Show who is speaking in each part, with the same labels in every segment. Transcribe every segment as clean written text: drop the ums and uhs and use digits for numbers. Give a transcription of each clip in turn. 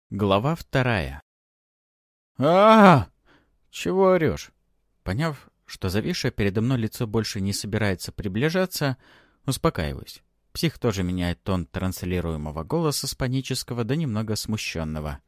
Speaker 1: Глава 2. а Чего орешь? Поняв, что зависшее передо мной лицо больше не собирается приближаться, успокаиваюсь. Псих тоже меняет тон транслируемого голоса с панического до немного смущенного.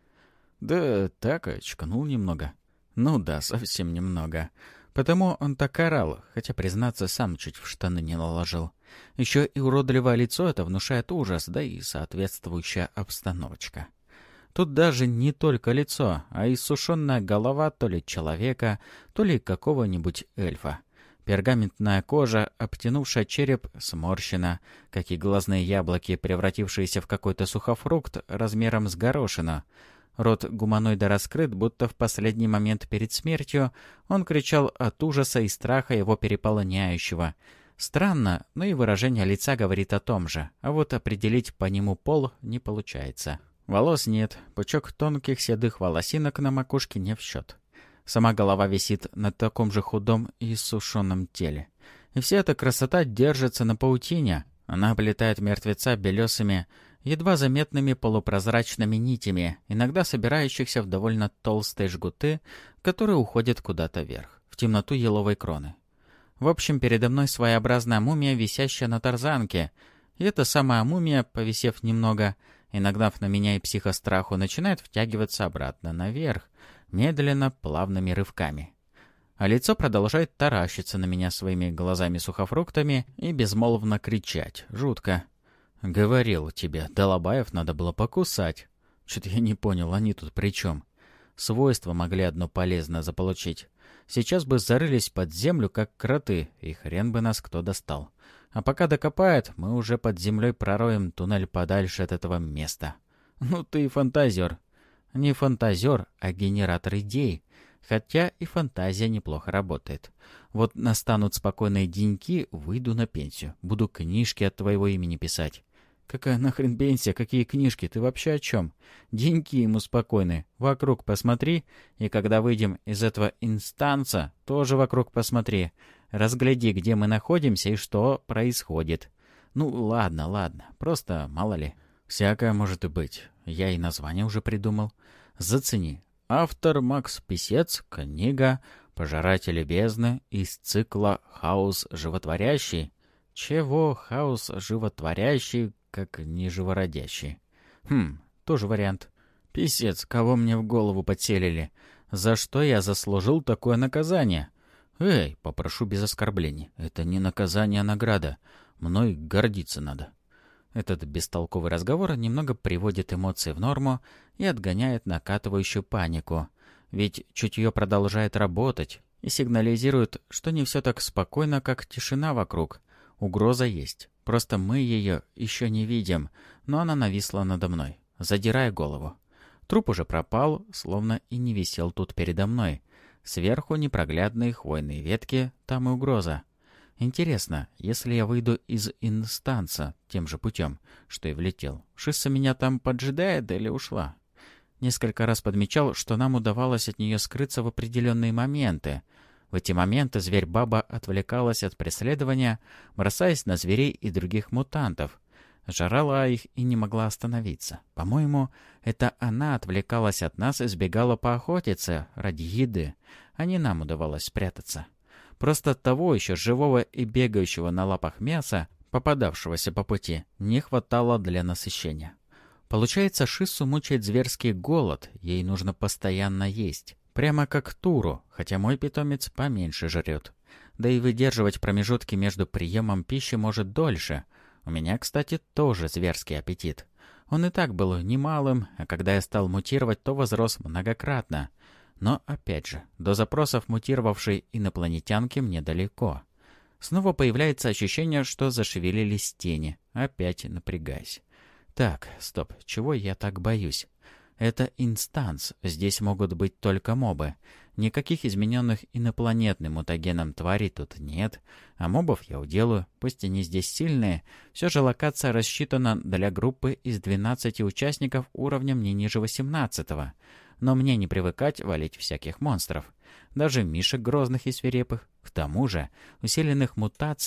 Speaker 1: Да так, очканул немного. Ну да, совсем немного. Потому он так орал, хотя, признаться, сам чуть в штаны не наложил. Еще и уродливое лицо это внушает ужас, да и соответствующая обстановочка. Тут даже не только лицо, а и иссушенная голова то ли человека, то ли какого-нибудь эльфа. Пергаментная кожа, обтянувшая череп, сморщена, как и глазные яблоки, превратившиеся в какой-то сухофрукт размером с горошину. Рот гуманоида раскрыт, будто в последний момент перед смертью он кричал от ужаса и страха его переполняющего. Странно, но и выражение лица говорит о том же, а вот определить по нему пол не получается. Волос нет, пучок тонких седых волосинок на макушке не в счет. Сама голова висит на таком же худом и иссушенном теле. И вся эта красота держится на паутине. Она облетает мертвеца белесыми, едва заметными полупрозрачными нитями, иногда собирающихся в довольно толстые жгуты, которые уходят куда-то вверх, в темноту еловой кроны. В общем, передо мной своеобразная мумия, висящая на тарзанке. И эта самая мумия, повисев немного и нагнав на меня и психостраху, начинает втягиваться обратно наверх, медленно, плавными рывками. А лицо продолжает таращиться на меня своими глазами-сухофруктами и безмолвно кричать. Жутко. «Говорил тебе, Долобаев надо было покусать». Что-то я не понял, они тут при чем? Свойства могли одно полезное заполучить. Сейчас бы зарылись под землю, как кроты, и хрен бы нас кто достал. А пока докопает, мы уже под землей пророем туннель подальше от этого места. Ну ты и фантазер. Не фантазер, а генератор идей. Хотя и фантазия неплохо работает. Вот настанут спокойные деньки, выйду на пенсию. Буду книжки от твоего имени писать. Какая нахрен пенсия, какие книжки, ты вообще о чем? Деньки ему спокойны. Вокруг посмотри, и когда выйдем из этого инстанса, тоже вокруг посмотри. Разгляди, где мы находимся и что происходит. Ну, ладно, просто мало ли. Всякое может и быть. Я и название уже придумал. Зацени. Автор Макс Писец, книга «Пожиратели бездны» из цикла «Хаос животворящий». Чего хаос животворящий, как не живородящий? Тоже вариант. Писец, кого мне в голову подселили? За что я заслужил такое наказание? Эй, попрошу без оскорблений. Это не наказание, а награда. Мной гордиться надо. Этот бестолковый разговор немного приводит эмоции в норму и отгоняет накатывающую панику. Ведь чутье продолжает работать и сигнализирует, что не все так спокойно, как тишина вокруг. Угроза есть. Просто мы ее еще не видим, но она нависла надо мной, задирая голову. Труп уже пропал, словно и не висел тут передо мной. Сверху непроглядные хвойные ветки, там и угроза. Интересно, если я выйду из инстанса тем же путем, что и влетел, Шисса меня там поджидает или ушла? Несколько раз подмечал, что нам удавалось от нее скрыться в определенные моменты. В эти моменты зверь-баба отвлекалась от преследования, бросаясь на зверей и других мутантов. Жрала их и не могла остановиться. По-моему, это она отвлекалась от нас и сбегала поохотиться ради еды, а не нам удавалось спрятаться. Просто того еще живого и бегающего на лапах мяса, попадавшегося по пути, не хватало для насыщения. Получается, Шиссу мучает зверский голод, ей нужно постоянно есть. Прямо как Туру, хотя мой питомец поменьше жрет. Да и выдерживать промежутки между приемом пищи может дольше. У меня, кстати, тоже зверский аппетит. Он и так был немалым, а когда я стал мутировать, то возрос многократно. Но, опять же, до запросов мутировавшей инопланетянки мне далеко. Снова появляется ощущение, что зашевелились тени. Опять напрягаясь. Так, стоп, чего я так боюсь? Это инстанс, здесь могут быть только мобы. Никаких измененных инопланетным мутагеном тварей тут нет, а мобов я уделаю, пусть они здесь сильные, все же локация рассчитана для группы из 12 участников уровнем не ниже 18-го. Но мне не привыкать валить всяких монстров, даже мишек грозных и свирепых, к тому же усиленных мутаций.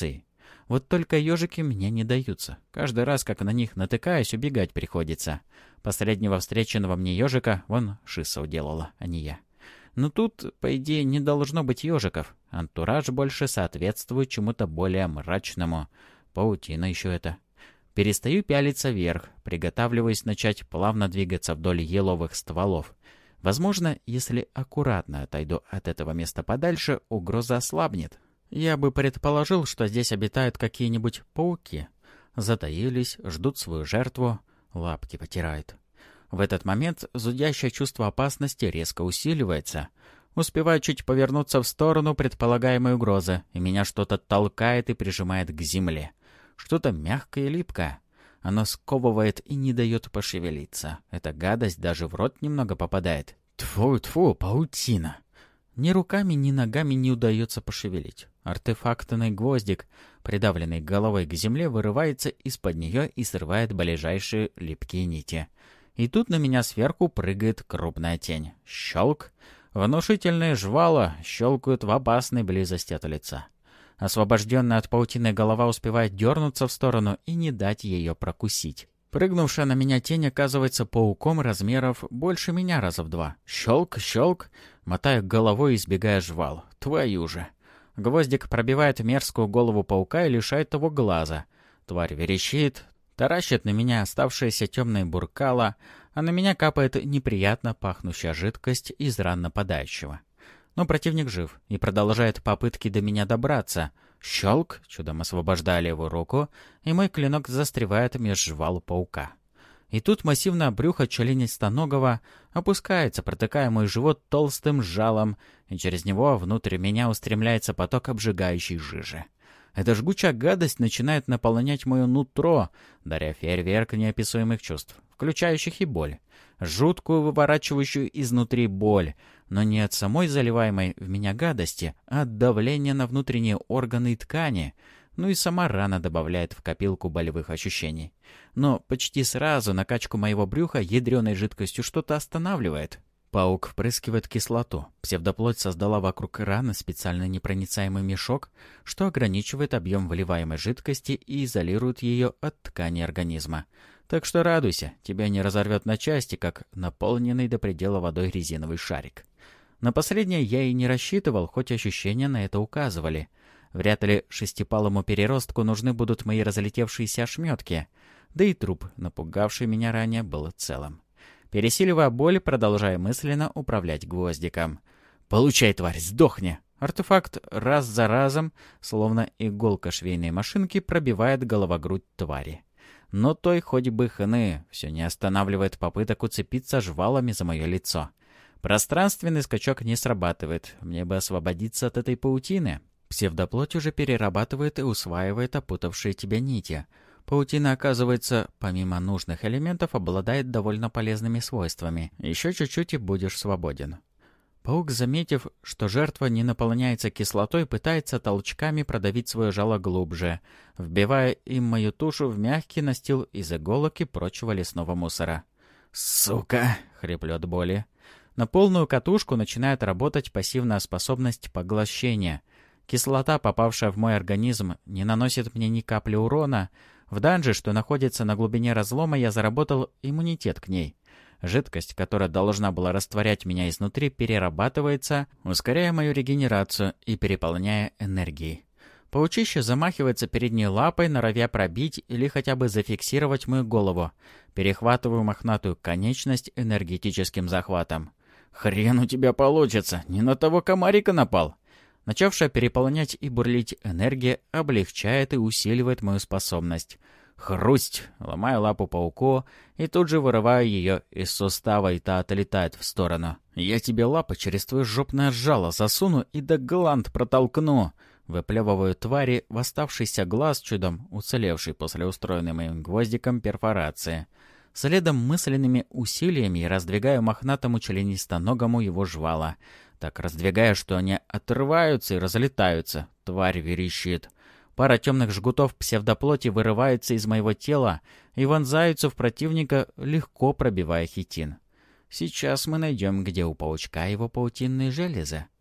Speaker 1: Вот только ежики мне не даются. Каждый раз, как на них натыкаюсь, убегать приходится. Последнего встреченного мне ежика вон Шиса уделала, а не я. Но тут, по идее, не должно быть ежиков. Антураж больше соответствует чему-то более мрачному. Паутина еще это. Перестаю пялиться вверх, приготавливаясь начать плавно двигаться вдоль еловых стволов. Возможно, если аккуратно отойду от этого места подальше, угроза ослабнет. Я бы предположил, что здесь обитают какие-нибудь пауки. Затаились, ждут свою жертву, лапки потирают. В этот момент зудящее чувство опасности резко усиливается. Успеваю чуть повернуться в сторону предполагаемой угрозы, и меня что-то толкает и прижимает к земле. Что-то мягкое и липкое. Оно сковывает и не дает пошевелиться. Эта гадость даже в рот немного попадает. Тьфу-тьфу, паутина. Ни руками, ни ногами не удается пошевелить. Артефактный гвоздик, придавленный головой к земле, вырывается из-под нее и срывает ближайшие липкие нити. И тут на меня сверху прыгает крупная тень. Щелк. Внушительные жвала щелкают в опасной близости от лица. Освобожденная от паутины голова успевает дернуться в сторону и не дать ее прокусить. Прыгнувшая на меня тень оказывается пауком размеров больше меня раза в 2. Щелк, щелк. Мотаю головой, избегая жвал. Твою же. Гвоздик пробивает мерзкую голову паука и лишает его глаза. Тварь верещит, таращит на меня оставшееся темное буркало, а на меня капает неприятно пахнущая жидкость из ран нападающего. Но противник жив и продолжает попытки до меня добраться. Щелк, чудом освобождая левую руку, и мой клинок застревает меж жвал паука. И тут массивное брюхо членистоногого опускается, протыкая мой живот толстым жалом, и через него внутрь меня устремляется поток обжигающей жижи. Эта жгучая гадость начинает наполнять мое нутро, даря фейерверк неописуемых чувств, включающих и боль. Жуткую, выворачивающую изнутри боль, но не от самой заливаемой в меня гадости, а от давления на внутренние органы и ткани. Ну и сама рана добавляет в копилку болевых ощущений. Но почти сразу накачку моего брюха ядреной жидкостью что-то останавливает. Паук впрыскивает кислоту. Псевдоплоть создала вокруг раны специально непроницаемый мешок, что ограничивает объем выливаемой жидкости и изолирует ее от ткани организма. Так что радуйся, тебя не разорвет на части, как наполненный до предела водой резиновый шарик. На последнее я и не рассчитывал, хоть ощущения на это указывали. Вряд ли шестипалому переростку нужны будут мои разлетевшиеся ошметки. Да и труп, напугавший меня ранее, был целым. Пересиливая боль, продолжая мысленно управлять гвоздиком. «Получай, тварь, сдохни!» Артефакт раз за разом, словно иголка швейной машинки, пробивает головогрудь твари. Но той хоть бы хны, все не останавливает попыток уцепиться жвалами за мое лицо. Пространственный скачок не срабатывает, мне бы освободиться от этой паутины. Псевдоплоть уже перерабатывает и усваивает опутавшие тебя нити. Паутина, оказывается, помимо нужных элементов, обладает довольно полезными свойствами. Еще чуть-чуть и будешь свободен. Паук, заметив, что жертва не наполняется кислотой, пытается толчками продавить свое жало глубже, вбивая им мою тушу в мягкий настил из иголок и прочего лесного мусора. «Сука!» — хриплю от боли. На полную катушку начинает работать пассивная способность поглощения. Кислота, попавшая в мой организм, не наносит мне ни капли урона. В данже, что находится на глубине разлома, я заработал иммунитет к ней. Жидкость, которая должна была растворять меня изнутри, перерабатывается, ускоряя мою регенерацию и переполняя энергией. Паучище замахивается передней лапой, норовя пробить или хотя бы зафиксировать мою голову. Перехватываю мохнатую конечность энергетическим захватом. «Хрен у тебя получится! Не на того комарика напал!» Начавшая переполнять и бурлить энергия облегчает и усиливает мою способность. Хрусть! Ломаю лапу пауку и тут же вырываю ее из сустава, и та отлетает в сторону. «Я тебе лапы через твое жопное жало засуну и до гланд протолкну!» Выплевываю твари в оставшийся глаз, чудом уцелевший после устроенной моим гвоздиком перфорации. Следом мысленными усилиями раздвигаю мохнатому членистоногому его жвала. Так раздвигаю, что они отрываются и разлетаются. Тварь верещит. Пара темных жгутов псевдоплоти вырывается из моего тела и вонзаются в противника, легко пробивая хитин. Сейчас мы найдем, где у паучка его паутинные железы.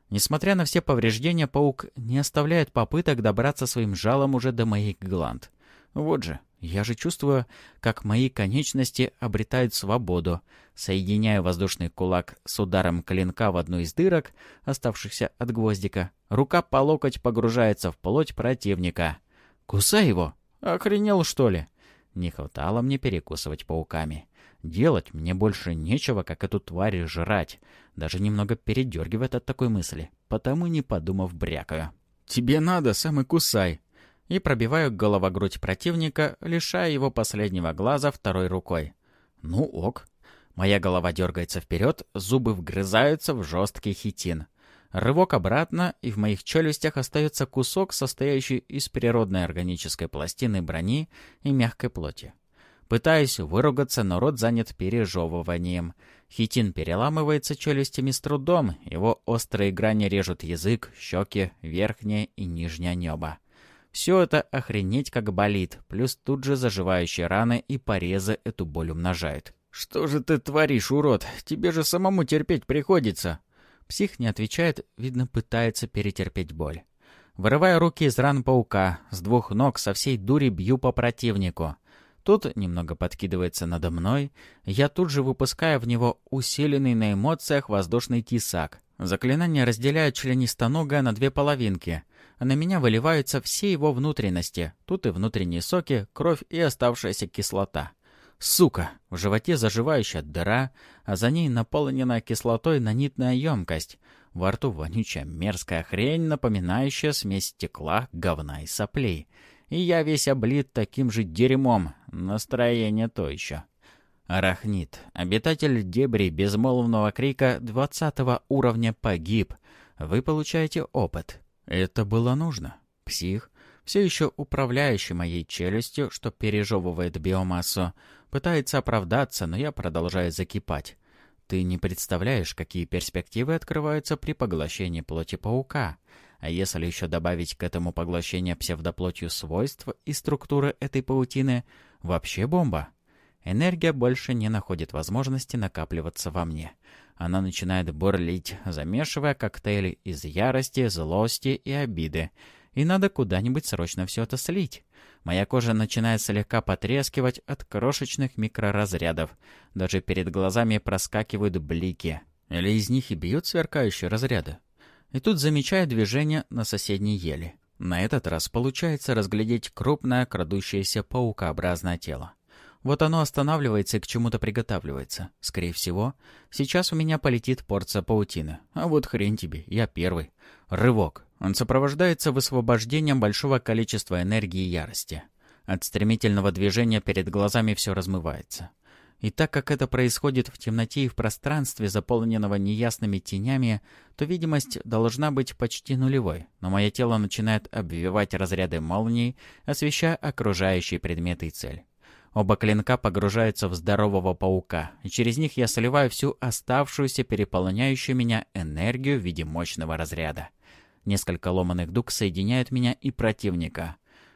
Speaker 1: Несмотря на все повреждения, паук не оставляет попыток добраться своим жалом уже до моих гланд. Вот же, я же чувствую, как мои конечности обретают свободу. Соединяю воздушный кулак с ударом клинка в одну из дырок, оставшихся от гвоздика. Рука по локоть погружается в плоть противника. «Кусай его! Охренел, что ли?» Не хватало мне перекусывать пауками. Делать мне больше нечего, как эту тварь жрать. Даже немного передергивает от такой мысли, потому, не подумав, брякаю. «Тебе надо, сам и кусай!» И пробиваю головогрудь противника, лишая его последнего глаза второй рукой. Ну ок. Моя голова дергается вперед, зубы вгрызаются в жесткий хитин. Рывок обратно, и в моих челюстях остается кусок, состоящий из природной органической пластины брони и мягкой плоти. Пытаюсь выругаться, но рот занят пережевыванием. Хитин переламывается челюстями с трудом, его острые грани режут язык, щеки, верхнее и нижнее небо. Все это охренеть как болит, плюс тут же заживающие раны и порезы эту боль умножают. «Что же ты творишь, урод? Тебе же самому терпеть приходится!» Псих не отвечает, видно, пытается перетерпеть боль. Вырываю руки из ран паука, с двух ног со всей дури бью по противнику. Тут немного подкидывается надо мной, я тут же выпускаю в него усиленный на эмоциях воздушный тесак. Заклинание разделяет членистоногое на две половинки, а на меня выливаются все его внутренности. Тут и внутренние соки, кровь и оставшаяся кислота. Сука! В животе заживающая дыра, а за ней наполненная кислотой нанитная емкость. Во рту вонючая мерзкая хрень, напоминающая смесь стекла, говна и соплей. И я весь облит таким же дерьмом. Настроение то еще. Арахнит, обитатель дебрей безмолвного крика 20 уровня, погиб. Вы получаете опыт. Это было нужно. Псих, все еще управляющий моей челюстью, что пережевывает биомассу, пытается оправдаться, но я продолжаю закипать. Ты не представляешь, какие перспективы открываются при поглощении плоти паука. А если еще добавить к этому поглощение псевдоплотью свойств и структуры этой паутины, вообще бомба. Энергия больше не находит возможности накапливаться во мне. Она начинает бурлить, замешивая коктейли из ярости, злости и обиды. И надо куда-нибудь срочно все это слить. Моя кожа начинает слегка потрескивать от крошечных микроразрядов. Даже перед глазами проскакивают блики. Или из них и бьют сверкающие разряды. И тут замечаю движение на соседней ели. На этот раз получается разглядеть крупное, крадущееся паукообразное тело. Вот оно останавливается и к чему-то приготавливается. Скорее всего, сейчас у меня полетит порция паутины. А вот хрень тебе, я первый. Рывок. Он сопровождается высвобождением большого количества энергии и ярости. От стремительного движения перед глазами все размывается. И так как это происходит в темноте и в пространстве, заполненного неясными тенями, то видимость должна быть почти нулевой. Но мое тело начинает обвивать разряды молний, освещая окружающие предметы и цель. Оба клинка погружаются в здорового паука, и через них я сливаю всю оставшуюся переполняющую меня энергию в виде мощного разряда. Несколько ломаных дуг соединяют меня и противника.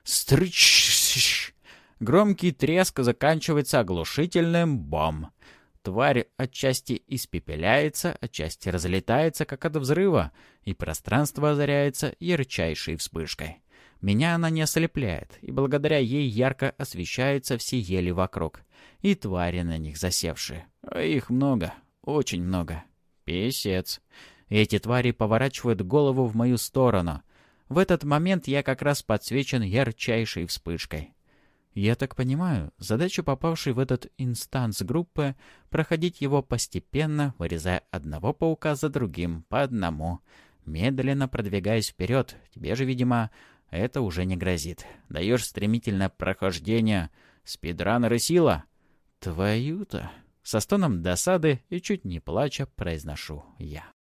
Speaker 1: Стрыч! Громкий треск заканчивается оглушительным бом. Тварь отчасти испепеляется, отчасти разлетается, как от взрыва, и пространство озаряется ярчайшей вспышкой. Меня она не ослепляет, и благодаря ей ярко освещаются все ели вокруг, и твари на них засевшие. А их много, очень много. Писец. Эти твари поворачивают голову в мою сторону. В этот момент я как раз подсвечен ярчайшей вспышкой. Я так понимаю, задача попавшей в этот инстанс группы — проходить его постепенно, вырезая одного паука за другим, по одному. Медленно продвигаясь вперед, тебе же, видимо, это уже не грозит. Даешь стремительное прохождение. Спидранер и сила. Твою-то. Со стоном досады и чуть не плача произношу я.